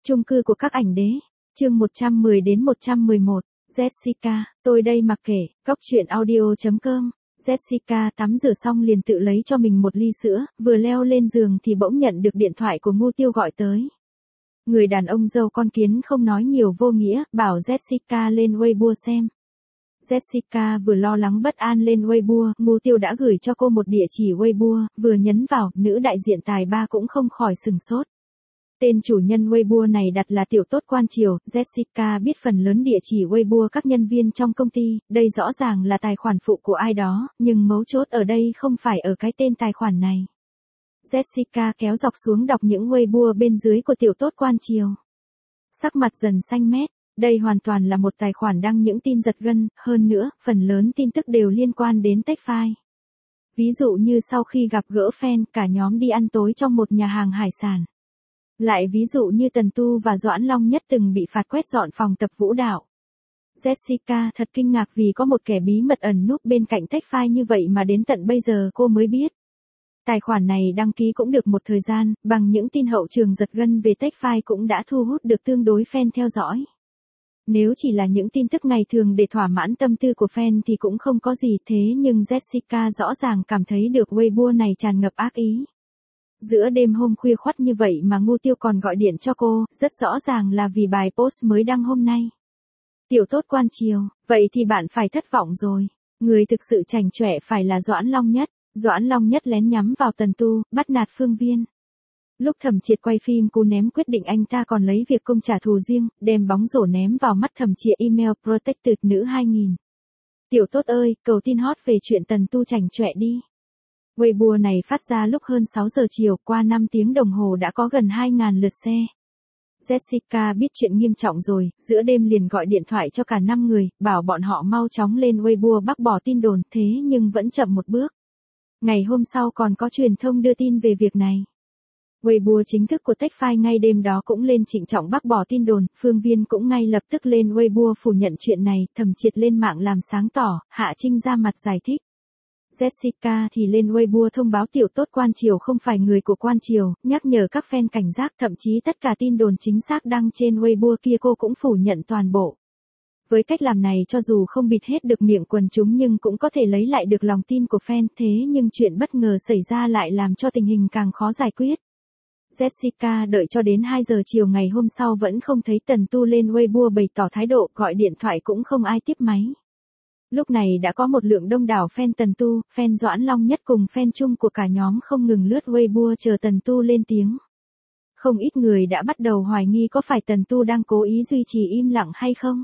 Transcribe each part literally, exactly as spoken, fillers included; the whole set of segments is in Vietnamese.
Chung cư của các ảnh đế. Chương một trăm mười đến một trăm mười một. Jessica, tôi đây mặc kệ. Góc truyện audio chấm com. Jessica tắm rửa xong liền tự lấy cho mình một ly sữa, vừa leo lên giường thì bỗng nhận được điện thoại của Ngô Tiêu gọi tới. Người đàn ông dâu con kiến không nói nhiều vô nghĩa, bảo Jessica lên Weibo xem. Jessica vừa lo lắng bất an lên Weibo, Ngô Tiêu đã gửi cho cô một địa chỉ Weibo, vừa nhấn vào, nữ đại diện tài ba cũng không khỏi sừng sốt. Tên chủ nhân Weibo này đặt là Tiểu Tốt Quan Triều, Jessica biết phần lớn địa chỉ Weibo các nhân viên trong công ty, đây rõ ràng là tài khoản phụ của ai đó, nhưng mấu chốt ở đây không phải ở cái tên tài khoản này. Jessica kéo dọc xuống đọc những Weibo bên dưới của Tiểu Tốt Quan Triều. Sắc mặt dần xanh mét, đây hoàn toàn là một tài khoản đăng những tin giật gân, hơn nữa, phần lớn tin tức đều liên quan đến Techfile. Ví dụ như sau khi gặp gỡ fan, cả nhóm đi ăn tối trong một nhà hàng hải sản. Lại ví dụ như Tần Tu và Doãn Long Nhất từng bị phạt quét dọn phòng tập vũ đạo. Jessica thật kinh ngạc vì có một kẻ bí mật ẩn núp bên cạnh Techfile như vậy mà đến tận bây giờ cô mới biết. Tài khoản này đăng ký cũng được một thời gian, bằng những tin hậu trường giật gân về Techfile cũng đã thu hút được tương đối fan theo dõi. Nếu chỉ là những tin tức ngày thường để thỏa mãn tâm tư của fan thì cũng không có gì, thế nhưng Jessica rõ ràng cảm thấy được Weibo này tràn ngập ác ý. Giữa đêm hôm khuya khoắt như vậy mà Ngô Tiêu còn gọi điện cho cô, rất rõ ràng là vì bài post mới đăng hôm nay. Tiểu Tốt Quan Triều, vậy thì bạn phải thất vọng rồi. Người thực sự chảnh chọe phải là Doãn Long Nhất. Doãn Long Nhất lén nhắm vào Tần Tu, bắt nạt Phương Viên. Lúc Thẩm Triệt quay phim Cú Ném quyết định anh ta còn lấy việc công trả thù riêng, đem bóng rổ ném vào mắt Thẩm Triệt email Protected nữ hai nghìn. Tiểu Tốt ơi, cầu tin hot về chuyện Tần Tu chảnh chọe đi. Weibo này phát ra lúc hơn sáu giờ chiều, qua năm tiếng đồng hồ đã có gần hai nghìn lượt xe. Jessica biết chuyện nghiêm trọng rồi, giữa đêm liền gọi điện thoại cho cả năm người, bảo bọn họ mau chóng lên Weibo bác bỏ tin đồn, thế nhưng vẫn chậm một bước. Ngày hôm sau còn có truyền thông đưa tin về việc này. Weibo chính thức của Techfile ngay đêm đó cũng lên trịnh trọng bác bỏ tin đồn, Phương Viên cũng ngay lập tức lên Weibo phủ nhận chuyện này, Thẩm Triệt lên mạng làm sáng tỏ, Hạ Trinh ra mặt giải thích. Jessica thì lên Weibo thông báo Tiểu Tốt Quan Triều không phải người của Quan Triều, nhắc nhở các fan cảnh giác, thậm chí tất cả tin đồn chính xác đăng trên Weibo kia cô cũng phủ nhận toàn bộ. Với cách làm này cho dù không bịt hết được miệng quần chúng nhưng cũng có thể lấy lại được lòng tin của fan, thế nhưng chuyện bất ngờ xảy ra lại làm cho tình hình càng khó giải quyết. Jessica đợi cho đến hai giờ chiều ngày hôm sau vẫn không thấy Tần Tu lên Weibo bày tỏ thái độ, gọi điện thoại cũng không ai tiếp máy. Lúc này đã có một lượng đông đảo fan Tần Tu, fan Doãn Long Nhất cùng fan chung của cả nhóm không ngừng lướt Weibo chờ Tần Tu lên tiếng. Không ít người đã bắt đầu hoài nghi có phải Tần Tu đang cố ý duy trì im lặng hay không.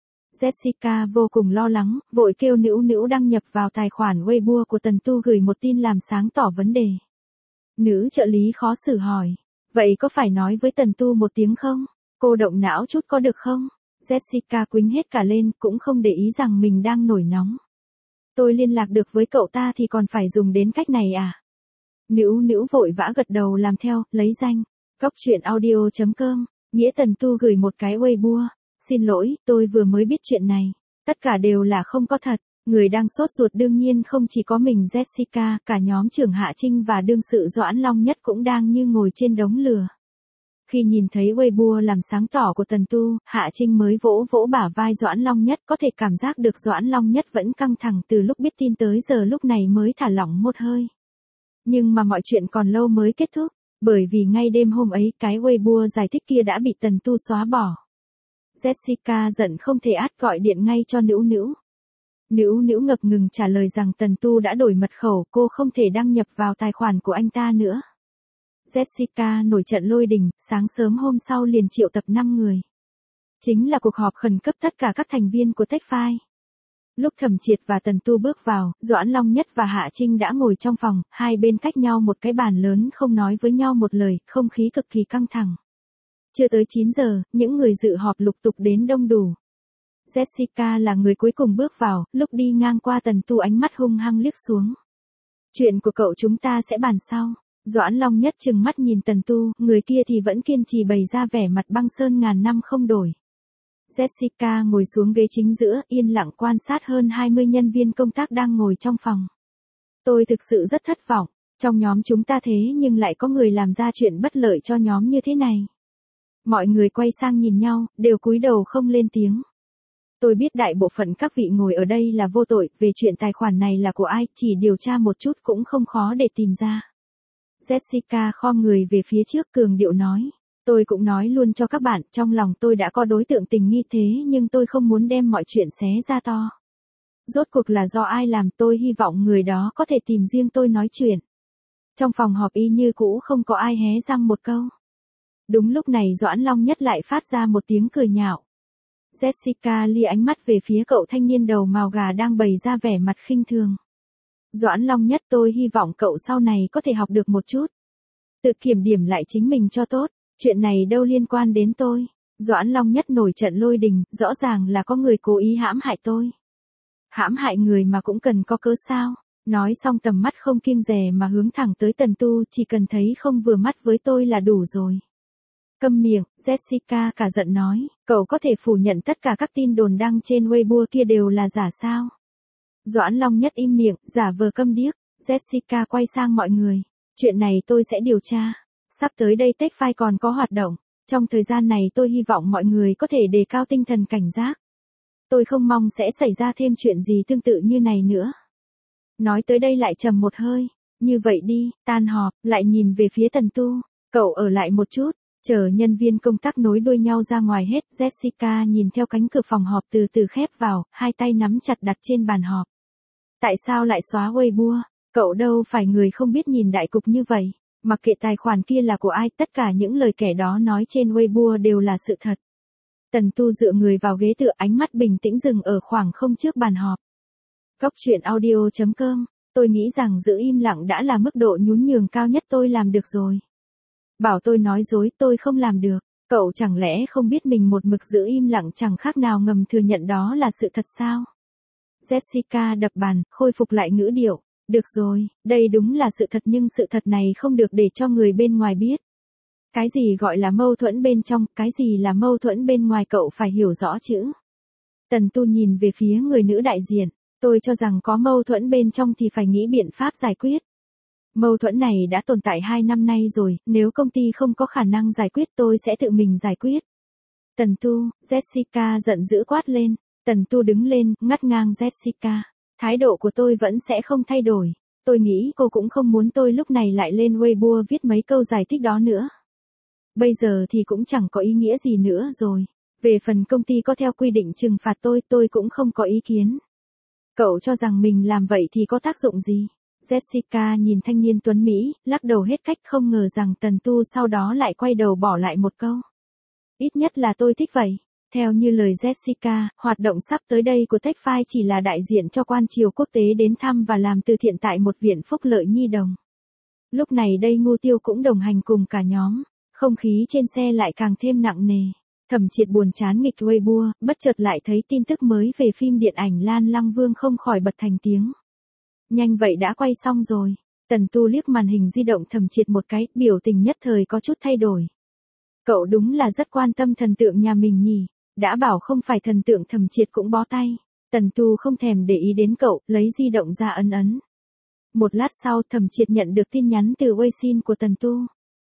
Jessica vô cùng lo lắng, vội kêu Nữu Nữu đăng nhập vào tài khoản Weibo của Tần Tu gửi một tin làm sáng tỏ vấn đề. Nữ trợ lý khó xử hỏi, vậy có phải nói với Tần Tu một tiếng không? Cô động não chút có được không? Jessica quýnh hết cả lên, cũng không để ý rằng mình đang nổi nóng. Tôi liên lạc được với cậu ta thì còn phải dùng đến cách này à? Nữu Nữu vội vã gật đầu làm theo, lấy danh. Góc truyện audio chấm com, nghĩa Tần Tu gửi một cái Weibo. Xin lỗi, tôi vừa mới biết chuyện này. Tất cả đều là không có thật. Người đang sốt ruột đương nhiên không chỉ có mình Jessica, cả nhóm trưởng Hạ Trinh và đương sự Doãn Long Nhất cũng đang như ngồi trên đống lửa. Khi nhìn thấy Weibo làm sáng tỏ của Tần Tu, Hạ Trinh mới vỗ vỗ bả vai Doãn Long Nhất, có thể cảm giác được Doãn Long Nhất vẫn căng thẳng từ lúc biết tin tới giờ lúc này mới thả lỏng một hơi. Nhưng mà mọi chuyện còn lâu mới kết thúc, bởi vì ngay đêm hôm ấy cái Weibo giải thích kia đã bị Tần Tu xóa bỏ. Jessica giận không thể át gọi điện ngay cho Nữu Nữu. Nữu Nữu ngập ngừng trả lời rằng Tần Tu đã đổi mật khẩu, cô không thể đăng nhập vào tài khoản của anh ta nữa. Jessica nổi trận lôi đình, sáng sớm hôm sau liền triệu tập năm người. Chính là cuộc họp khẩn cấp tất cả các thành viên của Techfile. Lúc Thẩm Triệt và Tần Tu bước vào, Doãn Long Nhất và Hạ Trinh đã ngồi trong phòng, hai bên cách nhau một cái bàn lớn không nói với nhau một lời, không khí cực kỳ căng thẳng. Chưa tới chín giờ, những người dự họp lục tục đến đông đủ. Jessica là người cuối cùng bước vào, lúc đi ngang qua Tần Tu ánh mắt hung hăng liếc xuống. Chuyện của cậu chúng ta sẽ bàn sau. Doãn Long Nhất trừng mắt nhìn Tần Tu, người kia thì vẫn kiên trì bày ra vẻ mặt băng sơn ngàn năm không đổi. Jessica ngồi xuống ghế chính giữa, yên lặng quan sát hơn hai mươi nhân viên công tác đang ngồi trong phòng. Tôi thực sự rất thất vọng, trong nhóm chúng ta thế nhưng lại có người làm ra chuyện bất lợi cho nhóm như thế này. Mọi người quay sang nhìn nhau, đều cúi đầu không lên tiếng. Tôi biết đại bộ phận các vị ngồi ở đây là vô tội, về chuyện tài khoản này là của ai, chỉ điều tra một chút cũng không khó để tìm ra. Jessica khom người về phía trước cường điệu nói. Tôi cũng nói luôn cho các bạn, trong lòng tôi đã có đối tượng tình nghi thế nhưng tôi không muốn đem mọi chuyện xé ra to. Rốt cuộc là do ai làm, tôi hy vọng người đó có thể tìm riêng tôi nói chuyện. Trong phòng họp y như cũ không có ai hé răng một câu. Đúng lúc này Doãn Long Nhất lại phát ra một tiếng cười nhạo. Jessica lia ánh mắt về phía cậu thanh niên đầu màu gà đang bày ra vẻ mặt khinh thường. Doãn Long Nhất, tôi hy vọng cậu sau này có thể học được một chút. Tự kiểm điểm lại chính mình cho tốt, chuyện này đâu liên quan đến tôi. Doãn Long Nhất nổi trận lôi đình, rõ ràng là có người cố ý hãm hại tôi. Hãm hại người mà cũng cần có cớ sao? Nói xong tầm mắt không kiêng dè mà hướng thẳng tới Tần Tu, chỉ cần thấy không vừa mắt với tôi là đủ rồi. Câm miệng, Jessica cả giận nói, cậu có thể phủ nhận tất cả các tin đồn đăng trên Weibo kia đều là giả sao? Doãn Long Nhất im miệng, giả vờ câm điếc. Jessica quay sang mọi người, chuyện này tôi sẽ điều tra. Sắp tới đây Techfile còn có hoạt động, trong thời gian này tôi hy vọng mọi người có thể đề cao tinh thần cảnh giác. Tôi không mong sẽ xảy ra thêm chuyện gì tương tự như này nữa. Nói tới đây lại trầm một hơi, như vậy đi, tan họp, lại nhìn về phía Tần Tu, cậu ở lại một chút. Chờ nhân viên công tác nối đuôi nhau ra ngoài hết, Jessica nhìn theo cánh cửa phòng họp từ từ khép vào, hai tay nắm chặt đặt trên bàn họp. Tại sao lại xóa Weibo? Cậu đâu phải người không biết nhìn đại cục như vậy. Mặc kệ tài khoản kia là của ai, tất cả những lời kẻ đó nói trên Weibo đều là sự thật. Tần Tu dựa người vào ghế tựa, ánh mắt bình tĩnh dừng ở khoảng không trước bàn họp. Góc truyện audio chấm com, tôi nghĩ rằng giữ im lặng đã là mức độ nhún nhường cao nhất tôi làm được rồi. Bảo tôi nói dối, tôi không làm được. Cậu chẳng lẽ không biết mình một mực giữ im lặng chẳng khác nào ngầm thừa nhận đó là sự thật sao? Jessica đập bàn, khôi phục lại ngữ điệu. Được rồi, đây đúng là sự thật nhưng sự thật này không được để cho người bên ngoài biết. Cái gì gọi là mâu thuẫn bên trong, cái gì là mâu thuẫn bên ngoài cậu phải hiểu rõ chữ. Tần Tu nhìn về phía người nữ đại diện. Tôi cho rằng có mâu thuẫn bên trong thì phải nghĩ biện pháp giải quyết. Mâu thuẫn này đã tồn tại hai năm nay rồi, nếu công ty không có khả năng giải quyết tôi sẽ tự mình giải quyết. Tần Tu, Jessica giận dữ quát lên. Tần Tu đứng lên, ngắt ngang Jessica. Thái độ của tôi vẫn sẽ không thay đổi. Tôi nghĩ cô cũng không muốn tôi lúc này lại lên Weibo viết mấy câu giải thích đó nữa. Bây giờ thì cũng chẳng có ý nghĩa gì nữa rồi. Về phần công ty có theo quy định trừng phạt tôi, tôi cũng không có ý kiến. Cậu cho rằng mình làm vậy thì có tác dụng gì? Jessica nhìn thanh niên tuấn Mỹ, lắc đầu hết cách, không ngờ rằng Tần Tu sau đó lại quay đầu bỏ lại một câu. Ít nhất là tôi thích vậy. Theo như lời Jessica, hoạt động sắp tới đây của Techfile chỉ là đại diện cho quan triều quốc tế đến thăm và làm từ thiện tại một viện phúc lợi nhi đồng. Lúc này đây Ngô Tiêu cũng đồng hành cùng cả nhóm, không khí trên xe lại càng thêm nặng nề. Thẩm Triệt buồn chán nghịch Weibo, bất chợt lại thấy tin tức mới về phim điện ảnh Lan Lăng Vương không khỏi bật thành tiếng. Nhanh vậy đã quay xong rồi. Tần Tu liếc màn hình di động Thẩm Triệt một cái, biểu tình nhất thời có chút thay đổi. Cậu đúng là rất quan tâm thần tượng nhà mình nhỉ. Đã bảo không phải thần tượng Thẩm Triệt cũng bó tay. Tần Tu không thèm để ý đến cậu, lấy di động ra ấn ấn. Một lát sau Thẩm Triệt nhận được tin nhắn từ Weixin của Tần Tu.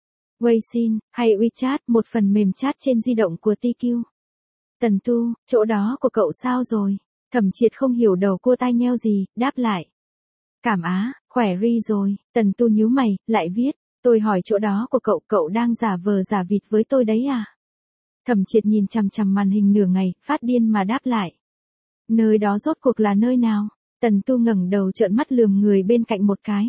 Weixin, hay WeChat, một phần mềm chat trên di động của tê quy. Tần Tu, chỗ đó của cậu sao rồi? Thẩm Triệt không hiểu đầu cua tai nheo gì, đáp lại. Cảm á, khỏe ri rồi. Tần Tu nhíu mày, lại viết. Tôi hỏi chỗ đó của cậu, cậu đang giả vờ giả vịt với tôi đấy à? Thẩm Triệt nhìn chằm chằm màn hình nửa ngày, phát điên mà đáp lại. Nơi đó rốt cuộc là nơi nào? Tần Tu ngẩng đầu trợn mắt lườm người bên cạnh một cái.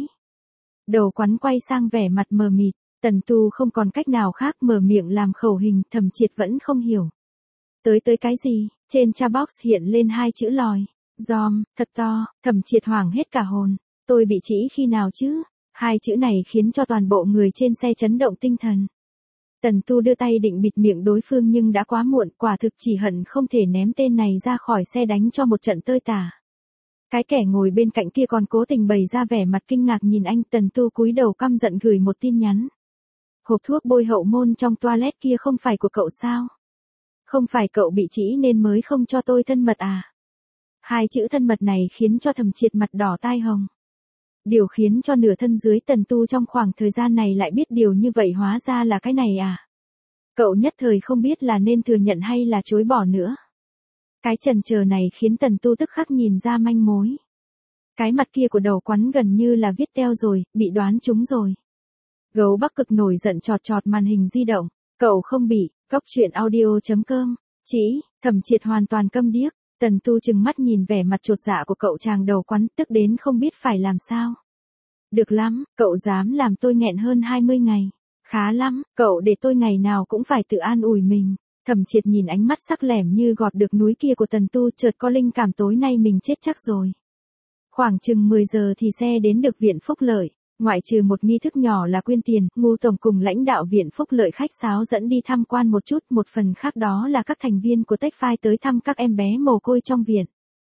Đầu quắn quay sang vẻ mặt mờ mịt. Tần Tu không còn cách nào khác mở miệng làm khẩu hình, Thẩm Triệt vẫn không hiểu. Tới tới cái gì? Trên chat box hiện lên hai chữ lòi. Dòm, thật to, Thẩm Triệt hoảng hết cả hồn. Tôi bị trĩ khi nào chứ? Hai chữ này khiến cho toàn bộ người trên xe chấn động tinh thần. Tần Tu đưa tay định bịt miệng đối phương nhưng đã quá muộn, quả thực chỉ hận không thể ném tên này ra khỏi xe đánh cho một trận tơi tả. Cái kẻ ngồi bên cạnh kia còn cố tình bày ra vẻ mặt kinh ngạc nhìn anh. Tần Tu cúi đầu căm giận gửi một tin nhắn. Hộp thuốc bôi hậu môn trong toilet kia không phải của cậu sao? Không phải cậu bị trĩ nên mới không cho tôi thân mật à? Hai chữ thân mật này khiến cho Thẩm Triệt mặt đỏ tai hồng. Điều khiến cho nửa thân dưới Tần Tu trong khoảng thời gian này lại biết điều như vậy hóa ra là cái này à? Cậu nhất thời không biết là nên thừa nhận hay là chối bỏ nữa. Cái chần chờ này khiến Tần Tu tức khắc nhìn ra manh mối. Cái mặt kia của đầu quắn gần như là viết teo rồi, bị đoán trúng rồi. Gấu Bắc Cực nổi giận chọt chọt màn hình di động. Cậu không bị, góc chuyện audio chấm com. Chỉ, Thẩm Triệt hoàn toàn câm điếc. Tần Tu chừng mắt nhìn vẻ mặt chột dạ của cậu chàng đầu quắn, tức đến không biết phải làm sao. Được lắm, cậu dám làm tôi nghẹn hơn hai mươi ngày. Khá lắm, cậu để tôi ngày nào cũng phải tự an ủi mình. Thẩm Triệt nhìn ánh mắt sắc lẻm như gọt được núi kia của Tần Tu, chợt có linh cảm tối nay mình chết chắc rồi. Khoảng chừng mười giờ thì xe đến được Viện Phúc Lợi. Ngoại trừ một nghi thức nhỏ là quyên tiền, Ngô Tổng cùng lãnh đạo Viện Phúc Lợi khách sáo dẫn đi tham quan một chút, một phần khác đó là các thành viên của Techfile tới thăm các em bé mồ côi trong viện.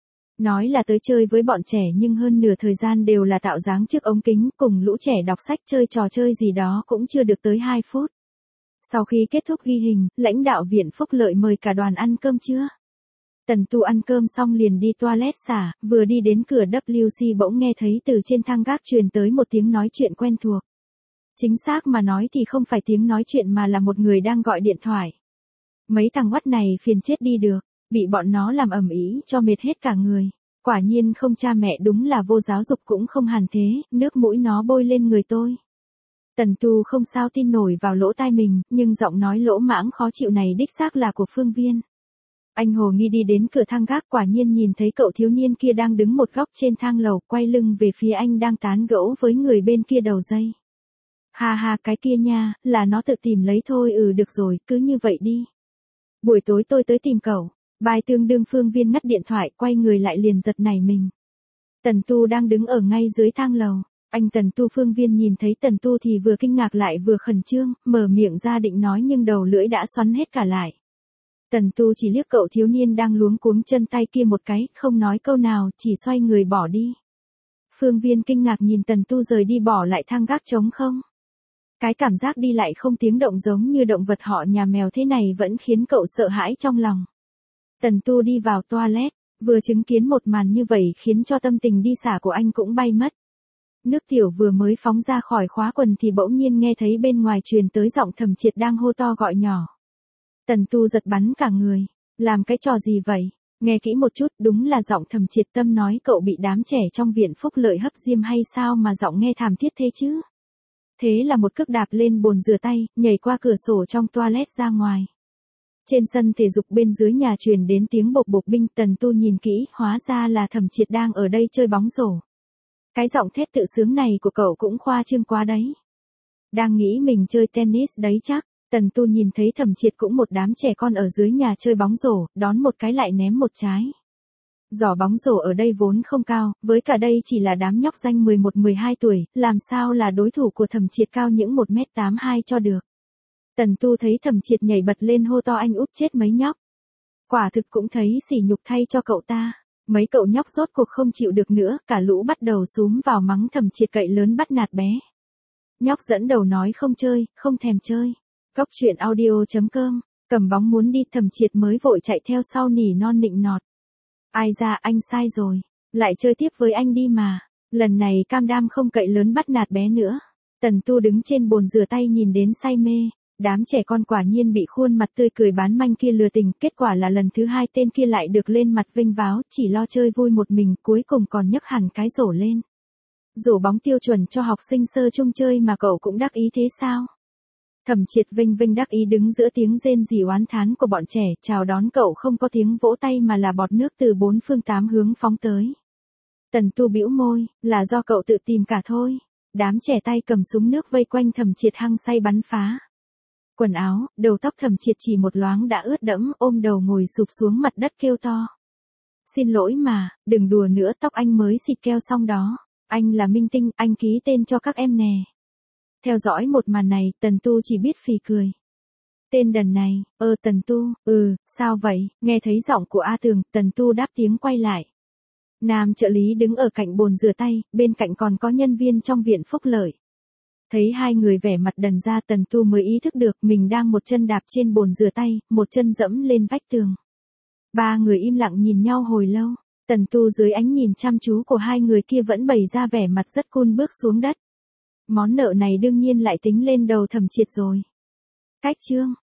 Nói là tới chơi với bọn trẻ nhưng hơn nửa thời gian đều là tạo dáng trước ống kính, cùng lũ trẻ đọc sách chơi trò chơi gì đó cũng chưa được tới hai phút. Sau khi kết thúc ghi hình, lãnh đạo Viện Phúc Lợi mời cả đoàn ăn cơm trưa. Tần Tu ăn cơm xong liền đi toilet xả, vừa đi đến cửa W C bỗng nghe thấy từ trên thang gác truyền tới một tiếng nói chuyện quen thuộc. Chính xác mà nói thì không phải tiếng nói chuyện mà là một người đang gọi điện thoại. Mấy thằng oắt này phiền chết đi được, bị bọn nó làm ầm ĩ cho mệt hết cả người. Quả nhiên không cha mẹ đúng là vô giáo dục cũng không hàn thế, nước mũi nó bôi lên người tôi. Tần Tu không sao tin nổi vào lỗ tai mình, nhưng giọng nói lỗ mãng khó chịu này đích xác là của Phương Viên. Anh hồ nghi đi đến cửa thang gác, quả nhiên nhìn thấy cậu thiếu niên kia đang đứng một góc trên thang lầu, quay lưng về phía anh đang tán gẫu với người bên kia đầu dây. Ha ha, cái kia nha, là nó tự tìm lấy thôi. Ừ được rồi, cứ như vậy đi. Buổi tối tôi tới tìm cậu. Bài tương đương. Phương Viên ngắt điện thoại, quay người lại liền giật nảy mình. Tần Tu đang đứng ở ngay dưới thang lầu. Anh Tần Tu. Phương Viên nhìn thấy Tần Tu thì vừa kinh ngạc lại vừa khẩn trương, mở miệng ra định nói nhưng đầu lưỡi đã xoắn hết cả lại. Tần Tu chỉ liếc cậu thiếu niên đang luống cuống chân tay kia một cái, không nói câu nào, chỉ xoay người bỏ đi. Phương Viên kinh ngạc nhìn Tần Tu rời đi bỏ lại thang gác trống không. Cái cảm giác đi lại không tiếng động giống như động vật họ nhà mèo thế này vẫn khiến cậu sợ hãi trong lòng. Tần Tu đi vào toilet, vừa chứng kiến một màn như vậy khiến cho tâm tình đi xả của anh cũng bay mất. Nước tiểu vừa mới phóng ra khỏi khóa quần thì bỗng nhiên nghe thấy bên ngoài truyền tới giọng Thẩm Triệt đang hô to gọi nhỏ. Tần Tu giật bắn cả người. Làm cái trò gì vậy? Nghe kỹ một chút, đúng là giọng Thẩm Triệt Tâm nói cậu bị đám trẻ trong Viện Phúc Lợi hấp diêm hay sao mà giọng nghe thảm thiết thế chứ? Thế là một cước đạp lên bồn rửa tay, nhảy qua cửa sổ trong toilet ra ngoài. Trên sân thể dục bên dưới nhà truyền đến tiếng bộp bộp binh. Tần Tu nhìn kỹ, hóa ra là Thẩm Triệt đang ở đây chơi bóng rổ. Cái giọng thét tự sướng này của cậu cũng khoa trương quá đấy. Đang nghĩ mình chơi tennis đấy chắc. Tần Tu nhìn thấy Thẩm Triệt cũng một đám trẻ con ở dưới nhà chơi bóng rổ, đón một cái lại ném một trái. Giỏ bóng rổ ở đây vốn không cao, với cả đây chỉ là đám nhóc danh mười một mười hai tuổi, làm sao là đối thủ của Thẩm Triệt cao những một mét tám mươi hai cho được. Tần Tu thấy Thẩm Triệt nhảy bật lên hô to anh úp chết mấy nhóc. Quả thực cũng thấy sỉ nhục thay cho cậu ta. Mấy cậu nhóc rốt cuộc không chịu được nữa, cả lũ bắt đầu xúm vào mắng Thẩm Triệt cậy lớn bắt nạt bé. Nhóc dẫn đầu nói không chơi, không thèm chơi. Góc chuyện audio chấm com, cầm bóng muốn đi. Thẩm Triệt mới vội chạy theo sau nỉ non nịnh nọt. Ai ra, anh sai rồi, lại chơi tiếp với anh đi mà, lần này cam đam không cậy lớn bắt nạt bé nữa. Tần Tu đứng trên bồn rửa tay nhìn đến say mê, đám trẻ con quả nhiên bị khuôn mặt tươi cười bán manh kia lừa tình, kết quả là lần thứ hai tên kia lại được lên mặt vênh váo, chỉ lo chơi vui một mình, cuối cùng còn nhấc hẳn cái rổ lên. Rổ bóng tiêu chuẩn cho học sinh sơ trung chơi mà cậu cũng đắc ý thế sao? Thẩm Triệt vênh vênh đắc ý đứng giữa tiếng rên rỉ oán thán của bọn trẻ, chào đón cậu không có tiếng vỗ tay mà là bọt nước từ bốn phương tám hướng phóng tới. Tần Tu bĩu môi, là do cậu tự tìm cả thôi. Đám trẻ tay cầm súng nước vây quanh Thẩm Triệt hăng say bắn phá. Quần áo, đầu tóc Thẩm Triệt chỉ một loáng đã ướt đẫm, ôm đầu ngồi sụp xuống mặt đất kêu to. Xin lỗi mà, đừng đùa nữa, tóc anh mới xịt keo xong đó. Anh là minh tinh, anh ký tên cho các em nè. Theo dõi một màn này, Tần Tu chỉ biết phì cười. Tên đần này, ơ Tần Tu, ừ, sao vậy? Nghe thấy giọng của A Tường, Tần Tu đáp tiếng quay lại. Nam trợ lý đứng ở cạnh bồn rửa tay, bên cạnh còn có nhân viên trong Viện Phúc Lợi. Thấy hai người vẻ mặt đần ra, Tần Tu mới ý thức được mình đang một chân đạp trên bồn rửa tay, một chân dẫm lên vách tường. Ba người im lặng nhìn nhau hồi lâu, Tần Tu dưới ánh nhìn chăm chú của hai người kia vẫn bày ra vẻ mặt rất cool bước xuống đất. Món nợ này đương nhiên lại tính lên đầu Thẩm Triệt rồi. Cách chương